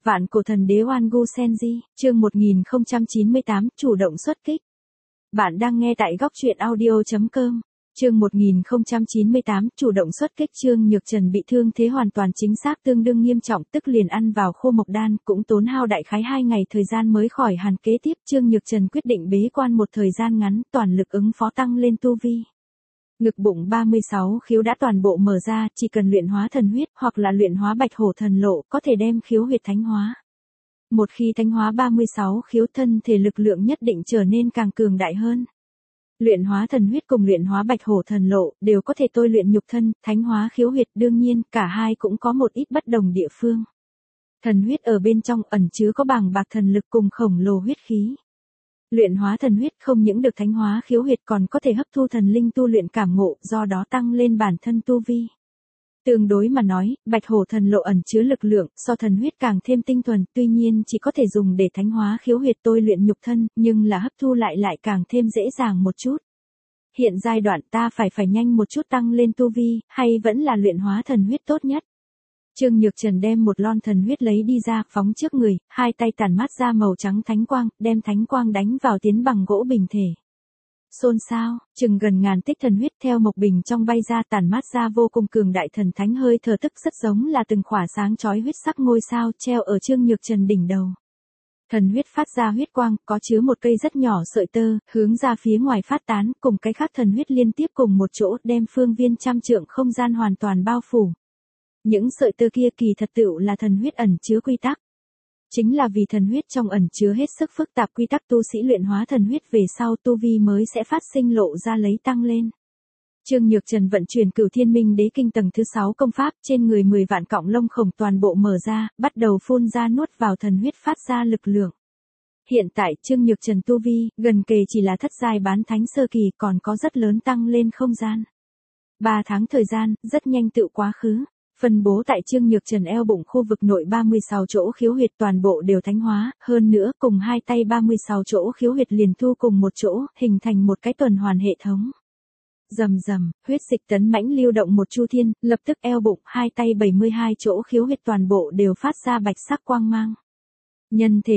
Vạn cổ thần đế Oan Gu Senji, chương 1098, chủ động xuất kích. Bạn đang nghe tại góc truyện audio.com. Chương 1098, chủ động xuất kích. Trương Nhược Trần bị thương thế hoàn toàn chính xác tương đương nghiêm trọng, tức liền ăn vào khô mộc đan, cũng tốn hao đại khái 2 ngày thời gian mới khỏi hẳn. Kế tiếp, Trương Nhược Trần quyết định bế quan một thời gian ngắn, toàn lực ứng phó tăng lên tu vi. Ngực bụng 36 khiếu đã toàn bộ mở ra, chỉ cần luyện hóa thần huyết hoặc là luyện hóa bạch hổ thần lộ có thể đem khiếu huyệt thánh hóa. Một khi thánh hóa 36 khiếu, thân thể lực lượng nhất định trở nên càng cường đại hơn. Luyện hóa thần huyết cùng luyện hóa bạch hổ thần lộ đều có thể tôi luyện nhục thân, thánh hóa khiếu huyệt, đương nhiên cả hai cũng có một ít bất đồng địa phương. Thần huyết ở bên trong ẩn chứa có bàng bạc thần lực cùng khổng lồ huyết khí. Luyện hóa thần huyết không những được thánh hóa khiếu huyệt còn có thể hấp thu thần linh tu luyện cảm ngộ, do đó tăng lên bản thân tu vi. Tương đối mà nói, bạch hổ thần lộ ẩn chứa lực lượng so thần huyết càng thêm tinh thuần, tuy nhiên chỉ có thể dùng để thánh hóa khiếu huyệt tôi luyện nhục thân, nhưng là hấp thu lại càng thêm dễ dàng một chút. Hiện giai đoạn ta phải nhanh một chút tăng lên tu vi, hay vẫn là luyện hóa thần huyết tốt nhất. Trương Nhược Trần đem một lon thần huyết lấy đi ra, phóng trước người, hai tay tản mát ra màu trắng thánh quang, đem thánh quang đánh vào tiến bằng gỗ bình thể. Xôn xao, chừng gần ngàn tích thần huyết theo mộc bình trong bay ra, tản mát ra vô cùng cường đại thần thánh hơi thở, tức rất giống là từng khỏa sáng chói huyết sắc ngôi sao treo ở Trương Nhược Trần đỉnh đầu. Thần huyết phát ra huyết quang, có chứa một cây rất nhỏ sợi tơ, hướng ra phía ngoài phát tán, cùng cái khác thần huyết liên tiếp cùng một chỗ, đem phương viên trăm trượng không gian hoàn toàn bao phủ. Những sợi tơ kia kỳ thật tựu là thần huyết ẩn chứa quy tắc. Chính là vì thần huyết trong ẩn chứa hết sức phức tạp quy tắc, tu sĩ luyện hóa thần huyết về sau tu vi mới sẽ phát sinh lộ ra lấy tăng lên. Trương Nhược Trần vận chuyển Cửu Thiên Minh Đế Kinh tầng thứ 6 công pháp, trên người 10 vạn cọng lông khổng toàn bộ mở ra, bắt đầu phun ra nuốt vào thần huyết phát ra lực lượng. Hiện tại Trương Nhược Trần tu vi, gần kề chỉ là thất giai bán thánh sơ kỳ, còn có rất lớn tăng lên không gian. 3 tháng thời gian, rất nhanh tựu quá khứ. Phân bố tại Trương Nhược Trần eo bụng khu vực nội 36 chỗ khiếu huyệt toàn bộ đều thánh hóa, hơn nữa cùng hai tay 36 chỗ khiếu huyệt liền thu cùng một chỗ, hình thành một cái tuần hoàn hệ thống. Rầm rầm, huyết dịch tấn mãnh lưu động một chu thiên, lập tức eo bụng, hai tay 72 chỗ khiếu huyệt toàn bộ đều phát ra bạch sắc quang mang. Nhân thể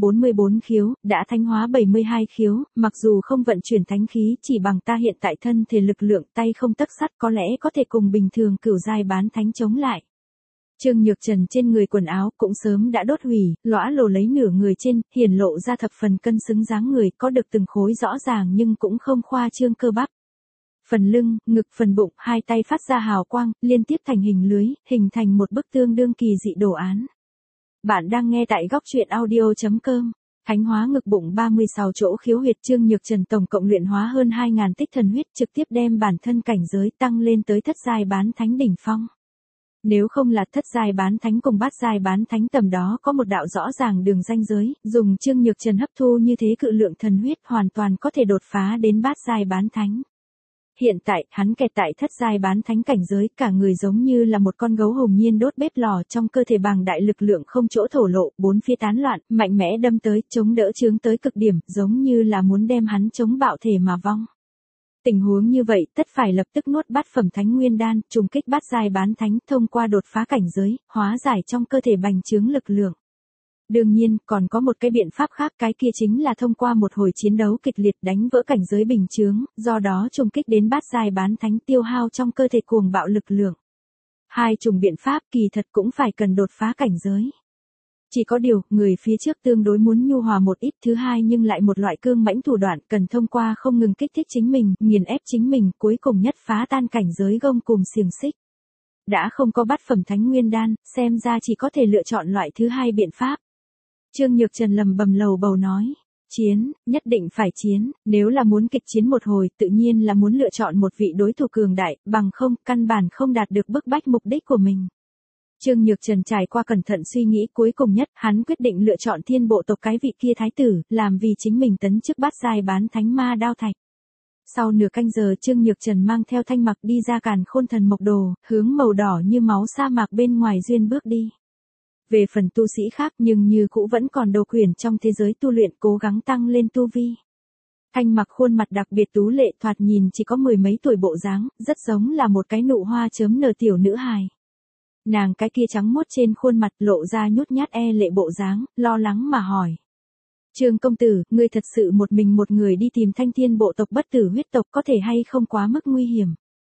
144 khiếu, đã thánh hóa 72 khiếu, mặc dù không vận chuyển thánh khí, chỉ bằng ta hiện tại thân thể lực lượng, tay không tấc sắt, có lẽ có thể cùng bình thường cửu giai bán thánh chống lại. Trương Nhược Trần trên người quần áo cũng sớm đã đốt hủy, lõa lồ lấy nửa người trên, hiển lộ ra thập phần cân xứng dáng người, có được từng khối rõ ràng nhưng cũng không khoa trương cơ bắp. Phần lưng, ngực, phần bụng, hai tay phát ra hào quang, liên tiếp thành hình lưới, hình thành một bức tương đương kỳ dị đồ án. Bạn đang nghe tại góc truyện audio.com. Thánh hóa ngực bụng 36 chỗ khiếu huyệt. Trương Nhược Trần tổng cộng luyện hóa hơn 2.000 tích thần huyết, trực tiếp đem bản thân cảnh giới tăng lên tới thất giai bán thánh đỉnh phong. Nếu không là thất giai bán thánh cùng bát giai bán thánh, tầm đó có một đạo rõ ràng đường ranh giới, dùng Trương Nhược Trần hấp thu như thế cự lượng thần huyết hoàn toàn có thể đột phá đến bát giai bán thánh. Hiện tại, hắn kẹt tại thất giai bán thánh cảnh giới, cả người giống như là một con gấu hùng nhiên đốt bếp lò, trong cơ thể bàng đại lực lượng không chỗ thổ lộ, bốn phía tán loạn, mạnh mẽ đâm tới, chống đỡ chướng tới cực điểm, giống như là muốn đem hắn chống bạo thể mà vong. Tình huống như vậy, tất phải lập tức nuốt bát phẩm thánh nguyên đan, trùng kích bát giai bán thánh, thông qua đột phá cảnh giới, hóa giải trong cơ thể bành trướng lực lượng. Đương nhiên, còn có một cái biện pháp khác, cái kia chính là thông qua một hồi chiến đấu kịch liệt đánh vỡ cảnh giới bình chướng, do đó trùng kích đến bát giai bán thánh, tiêu hao trong cơ thể cuồng bạo lực lượng. Hai chủng biện pháp kỳ thật cũng phải cần đột phá cảnh giới. Chỉ có điều, người phía trước tương đối muốn nhu hòa một ít, thứ hai nhưng lại một loại cương mãnh thủ đoạn, cần thông qua không ngừng kích thích chính mình, nghiền ép chính mình, cuối cùng nhất phá tan cảnh giới gông cùm xiềng xích. Đã không có bát phẩm thánh nguyên đan, xem ra chỉ có thể lựa chọn loại thứ hai biện pháp. Trương Nhược Trần lầm bầm lầu bầu nói, chiến, nhất định phải chiến, nếu là muốn kịch chiến một hồi, tự nhiên là muốn lựa chọn một vị đối thủ cường đại, bằng không, căn bản không đạt được bức bách mục đích của mình. Trương Nhược Trần trải qua cẩn thận suy nghĩ, cuối cùng nhất, hắn quyết định lựa chọn Thiên Bộ tộc cái vị kia thái tử, làm vì chính mình tấn chức bát giai bán thánh ma đao thạch. Sau nửa canh giờ, Trương Nhược Trần mang theo Thanh Mặc đi ra Càn Khôn Thần Mộc Đồ, hướng màu đỏ như máu sa mạc bên ngoài duyên bước đi. Về phần tu sĩ khác, nhưng như cũ vẫn còn đầu quyền trong thế giới tu luyện, cố gắng tăng lên tu vi. Thanh Mặc khuôn mặt đặc biệt tú lệ, thoạt nhìn chỉ có 10 mấy tuổi bộ dáng, rất giống là một cái nụ hoa chớm nở tiểu nữ hài. Nàng cái kia trắng muốt trên khuôn mặt lộ ra nhút nhát e lệ bộ dáng, lo lắng mà hỏi. Trương công tử, ngươi thật sự một mình một người đi tìm Thanh Thiên bộ tộc bất tử huyết tộc có thể hay không quá mức nguy hiểm?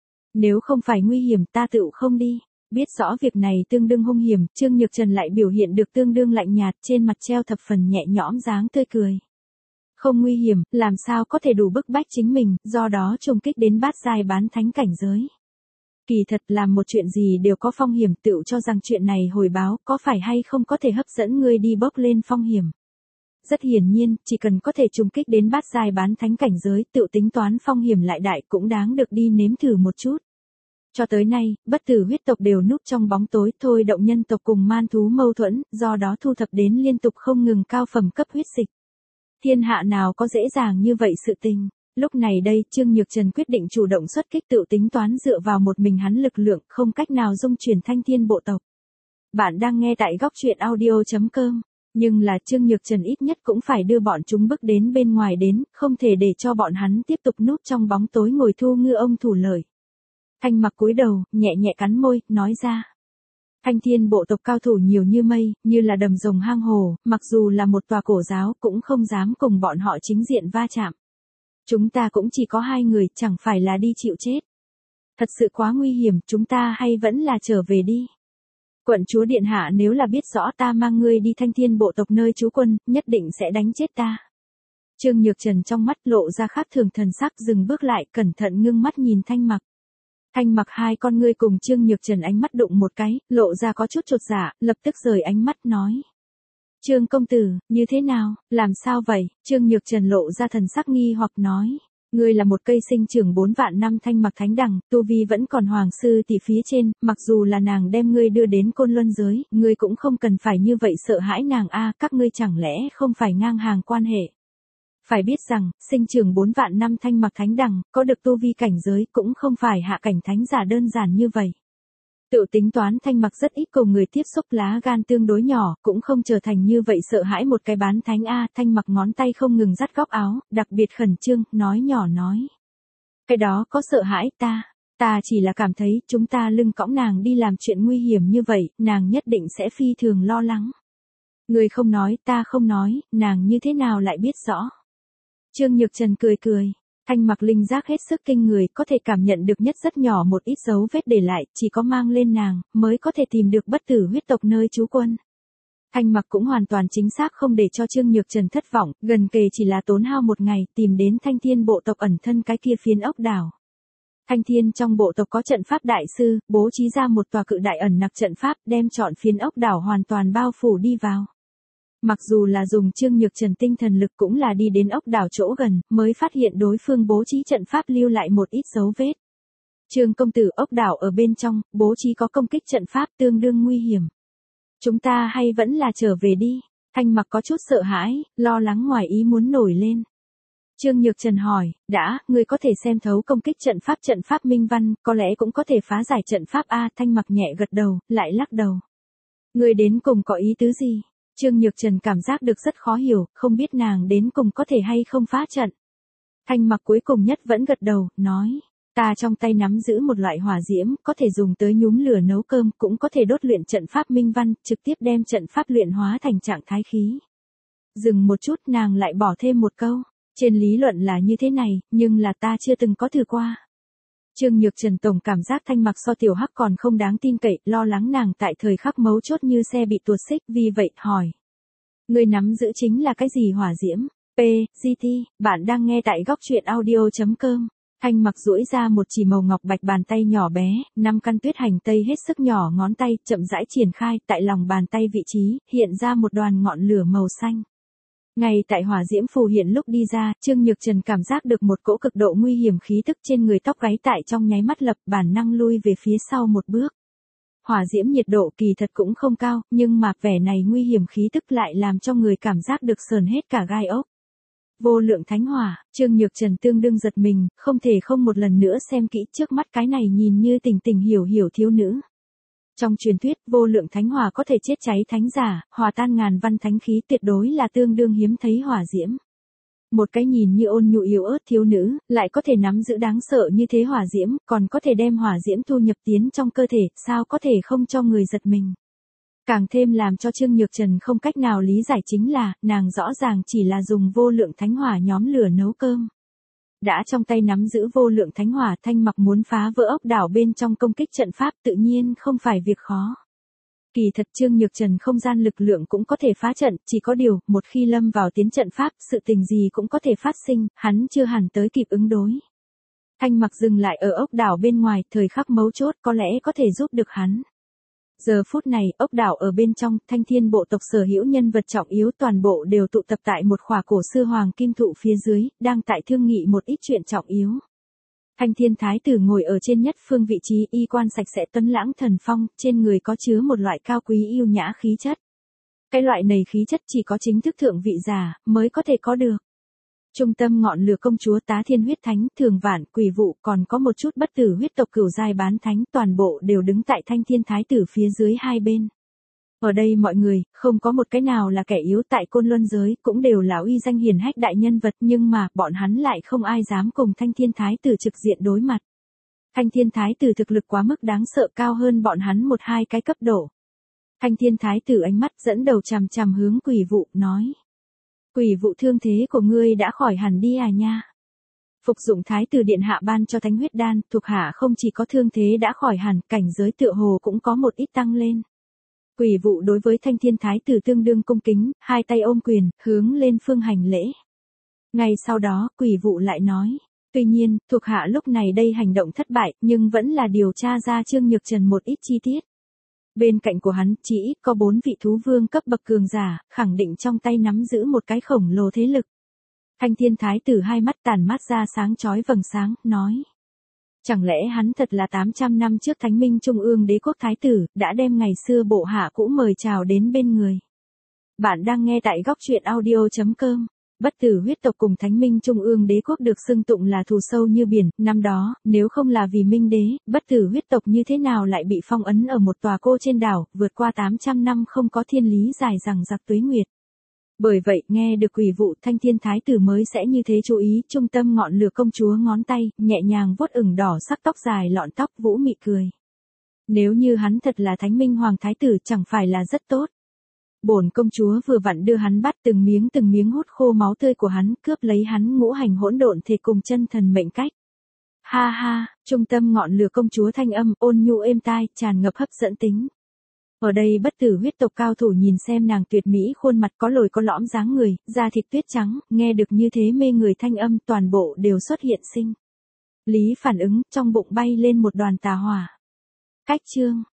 Nếu không phải nguy hiểm ta tựu không đi. Biết rõ việc này tương đương hung hiểm, Trương Nhược Trần lại biểu hiện được tương đương lạnh nhạt, trên mặt treo thập phần nhẹ nhõm dáng tươi cười. Không nguy hiểm, làm sao có thể đủ bức bách chính mình, do đó trùng kích đến bát giai bán thánh cảnh giới. Kỳ thật làm một chuyện gì đều có phong hiểm, tựu cho rằng chuyện này hồi báo có phải hay không có thể hấp dẫn ngươi đi bốc lên phong hiểm. Rất hiển nhiên, chỉ cần có thể trùng kích đến bát giai bán thánh cảnh giới, tựu tính toán phong hiểm lại đại cũng đáng được đi nếm thử một chút. Cho tới nay, bất tử huyết tộc đều núp trong bóng tối thôi động nhân tộc cùng man thú mâu thuẫn, do đó thu thập đến liên tục không ngừng cao phẩm cấp huyết dịch. Thiên hạ nào có dễ dàng như vậy sự tình. Lúc này đây, Trương Nhược Trần quyết định chủ động xuất kích tự tính toán dựa vào một mình hắn lực lượng, không cách nào dung chuyển Thanh Thiên bộ tộc. Bạn đang nghe tại góc truyện audio.com. Nhưng là Trương Nhược Trần ít nhất cũng phải đưa bọn chúng bước đến bên ngoài đến, không thể để cho bọn hắn tiếp tục núp trong bóng tối ngồi thu ngư ông thủ lợi. Thanh Mặc cúi đầu, nhẹ nhẹ cắn môi, nói ra. Thanh Thiên bộ tộc cao thủ nhiều như mây, như là đầm rồng hang hồ, mặc dù là một tòa cổ giáo cũng không dám cùng bọn họ chính diện va chạm. Chúng ta cũng chỉ có 2 người, chẳng phải là đi chịu chết. Thật sự quá nguy hiểm, chúng ta hay vẫn là trở về đi. Quận chúa điện hạ nếu là biết rõ ta mang ngươi đi Thanh Thiên bộ tộc nơi trú quân, nhất định sẽ đánh chết ta. Trương Nhược Trần trong mắt lộ ra khác thường thần sắc, dừng bước lại, cẩn thận ngưng mắt nhìn Thanh Mặc. Thanh Mặc hai con ngươi cùng Trương Nhược Trần ánh mắt đụng một cái, lộ ra có chút chột dạ, lập tức rời ánh mắt nói. Trương công tử, như thế nào, làm sao vậy? Trương Nhược Trần lộ ra thần sắc nghi hoặc nói. Ngươi là một cây sinh trưởng 4 vạn năm Thanh Mặc thánh đằng, tu vi vẫn còn hoàng sư tỷ phía trên, mặc dù là nàng đem ngươi đưa đến Côn Luân giới, ngươi cũng không cần phải như vậy sợ hãi nàng a, các ngươi chẳng lẽ không phải ngang hàng quan hệ. Phải biết rằng, sinh trưởng 4 vạn năm Thanh Mặc thánh đằng, có được tu vi cảnh giới cũng không phải hạ cảnh thánh giả đơn giản như vậy. Tự tính toán Thanh Mặc rất ít cùng người tiếp xúc, lá gan tương đối nhỏ, cũng không trở thành như vậy sợ hãi một cái bán thánh a. Thanh Mặc ngón tay không ngừng dắt góc áo, đặc biệt khẩn trương, nói nhỏ nói. Cái đó có sợ hãi ta chỉ là cảm thấy chúng ta lưng cõng nàng đi làm chuyện nguy hiểm như vậy, nàng nhất định sẽ phi thường lo lắng. Người không nói, ta không nói, nàng như thế nào lại biết rõ. Trương Nhược Trần cười cười. Thanh Mặc linh giác hết sức kinh người, có thể cảm nhận được nhất rất nhỏ một ít dấu vết để lại, chỉ có mang lên nàng, mới có thể tìm được bất tử huyết tộc nơi trú quân. Thanh Mặc cũng hoàn toàn chính xác không để cho Trương Nhược Trần thất vọng, gần kề chỉ là tốn hao một ngày, tìm đến Thanh Thiên bộ tộc ẩn thân cái kia phiến ốc đảo. Thanh Thiên trong bộ tộc có trận pháp đại sư, bố trí ra một tòa cự đại ẩn nặc trận pháp, đem trọn phiến ốc đảo hoàn toàn bao phủ đi vào. Mặc dù là dùng Trương Nhược Trần tinh thần lực cũng là đi đến ốc đảo chỗ gần, mới phát hiện đối phương bố trí trận pháp lưu lại một ít dấu vết. Trương công tử, ốc đảo ở bên trong, bố trí có công kích trận pháp tương đương nguy hiểm. Chúng ta hay vẫn là trở về đi. Thanh Mặc có chút sợ hãi, lo lắng ngoài ý muốn nổi lên. Trương Nhược Trần hỏi, ngươi có thể xem thấu công kích trận pháp minh văn, có lẽ cũng có thể phá giải trận pháp a. Thanh Mặc nhẹ gật đầu, lại lắc đầu. Ngươi đến cùng có ý tứ gì? Trương Nhược Trần cảm giác được rất khó hiểu, không biết nàng đến cùng có thể hay không phá trận. Thanh Mặc cuối cùng nhất vẫn gật đầu, nói, ta trong tay nắm giữ một loại hỏa diễm, có thể dùng tới nhúm lửa nấu cơm, cũng có thể đốt luyện trận pháp minh văn, trực tiếp đem trận pháp luyện hóa thành trạng thái khí. Dừng một chút, nàng lại bỏ thêm một câu, trên lý luận là như thế này, nhưng là ta chưa từng có thử qua. Trương Nhược Trần tổng cảm giác Thanh Mặc so tiểu hắc còn không đáng tin cậy, lo lắng nàng tại thời khắc mấu chốt như xe bị tuột xích, vì vậy hỏi. Người nắm giữ chính là cái gì hỏa diễm? GT, bạn đang nghe tại góc truyện audio.com. Thanh Mặc duỗi ra một chỉ màu ngọc bạch bàn tay nhỏ bé, 5 căn tuyết hành tây hết sức nhỏ ngón tay, chậm rãi triển khai, tại lòng bàn tay vị trí, hiện ra một đoàn ngọn lửa màu xanh. Ngay tại hỏa diễm phù hiện lúc đi ra, Trương Nhược Trần cảm giác được một cỗ cực độ nguy hiểm khí tức trên người, tóc gáy tại trong nháy mắt lập bản năng lui về phía sau một bước. Hỏa diễm nhiệt độ kỳ thật cũng không cao, nhưng mà vẻ này nguy hiểm khí tức lại làm cho người cảm giác được sờn hết cả gai ốc. Vô lượng thánh hỏa, Trương Nhược Trần tương đương giật mình, không thể không một lần nữa xem kỹ trước mắt cái này nhìn như tình tình hiểu hiểu thiếu nữ. Trong truyền thuyết, vô lượng thánh hỏa có thể chết cháy thánh giả, hòa tan ngàn văn thánh khí, tuyệt đối là tương đương hiếm thấy hỏa diễm. Một cái nhìn như ôn nhu yếu ớt thiếu nữ, lại có thể nắm giữ đáng sợ như thế hỏa diễm, còn có thể đem hỏa diễm thu nhập tiến trong cơ thể, sao có thể không cho người giật mình. Càng thêm làm cho Trương Nhược Trần không cách nào lý giải chính là, nàng rõ ràng chỉ là dùng vô lượng thánh hỏa nhóm lửa nấu cơm. Đã trong tay nắm giữ vô lượng thánh hỏa, Thanh Mặc muốn phá vỡ ốc đảo bên trong công kích trận pháp tự nhiên không phải việc khó. Kỳ thật Trương Nhược Trần không gian lực lượng cũng có thể phá trận, chỉ có điều, một khi lâm vào tiến trận pháp, sự tình gì cũng có thể phát sinh, hắn chưa hẳn tới kịp ứng đối. Thanh Mặc dừng lại ở ốc đảo bên ngoài, thời khắc mấu chốt có lẽ có thể giúp được hắn. Giờ phút này, ốc đảo ở bên trong, Thanh Thiên bộ tộc sở hữu nhân vật trọng yếu toàn bộ đều tụ tập tại một khỏa cổ xưa hoàng kim thụ phía dưới, đang tại thương nghị một ít chuyện trọng yếu. Thanh Thiên Thái tử ngồi ở trên nhất phương vị trí, y quan sạch sẽ tuấn lãng thần phong, trên người có chứa một loại cao quý yêu nhã khí chất. Cái loại này khí chất chỉ có chính thức thượng vị giả mới có thể có được. Trung tâm ngọn lửa công chúa Tá Thiên huyết thánh, Thường Vạn, Quỷ Vụ, còn có một chút bất tử huyết tộc Cửu Giai bán thánh, toàn bộ đều đứng tại Thanh Thiên Thái tử phía dưới hai bên. Ở đây mọi người, không có một cái nào là kẻ yếu, tại Côn Luân giới, cũng đều là uy danh hiển hách đại nhân vật, nhưng mà, bọn hắn lại không ai dám cùng Thanh Thiên Thái tử trực diện đối mặt. Thanh Thiên Thái tử thực lực quá mức đáng sợ, cao hơn bọn hắn một hai cái cấp độ. Thanh Thiên Thái tử ánh mắt dẫn đầu chằm chằm hướng Quỷ Vụ, nói. Quỷ Vụ, thương thế của ngươi đã khỏi hẳn đi à nha. Phục dụng Thái tử điện hạ ban cho thánh huyết đan, thuộc hạ không chỉ có thương thế đã khỏi hẳn, cảnh giới tựa hồ cũng có một ít tăng lên. Quỷ Vụ đối với Thanh Thiên Thái tử tương đương cung kính, hai tay ôm quyền, hướng lên phương hành lễ. Ngay sau đó, Quỷ Vụ lại nói, tuy nhiên, thuộc hạ lúc này đây hành động thất bại, nhưng vẫn là điều tra ra Trương Nhược Trần một ít chi tiết. Bên cạnh của hắn, chỉ ít có 4 vị thú vương cấp bậc cường giả, khẳng định trong tay nắm giữ một cái khổng lồ thế lực. Thanh Thiên Thái tử hai mắt tản mát ra sáng chói vầng sáng, nói. Chẳng lẽ hắn thật là 800 năm trước Thánh Minh Trung ương đế quốc thái tử, đã đem ngày xưa bộ hạ cũ mời chào đến bên người. Bạn đang nghe tại góc truyện audio.com. Bất tử huyết tộc cùng Thánh Minh Trung ương đế quốc được xưng tụng là thù sâu như biển, năm đó, nếu không là vì Minh đế, bất tử huyết tộc như thế nào lại bị phong ấn ở một tòa cô trên đảo, vượt qua 800 năm không có thiên lý dài rằng giặc tuế nguyệt. Bởi vậy, nghe được Quỷ Vụ, Thanh Thiên Thái tử mới sẽ như thế chú ý, trung tâm ngọn lửa công chúa ngón tay, nhẹ nhàng vuốt ửng đỏ sắc tóc dài lọn tóc, vũ mị cười. Nếu như hắn thật là Thánh Minh Hoàng Thái tử chẳng phải là rất tốt. Bổn công chúa vừa vặn đưa hắn bắt từng miếng hút khô máu tươi của hắn, cướp lấy hắn ngũ hành hỗn độn thể cùng chân thần mệnh cách. Ha ha, trung tâm ngọn lửa công chúa thanh âm ôn nhu êm tai, tràn ngập hấp dẫn tính. Ở đây bất tử huyết tộc cao thủ nhìn xem nàng tuyệt mỹ khuôn mặt có lồi có lõm dáng người, da thịt tuyết trắng, nghe được như thế mê người thanh âm toàn bộ đều xuất hiện sinh lý phản ứng, trong bụng bay lên một đoàn tà hỏa. Cách chương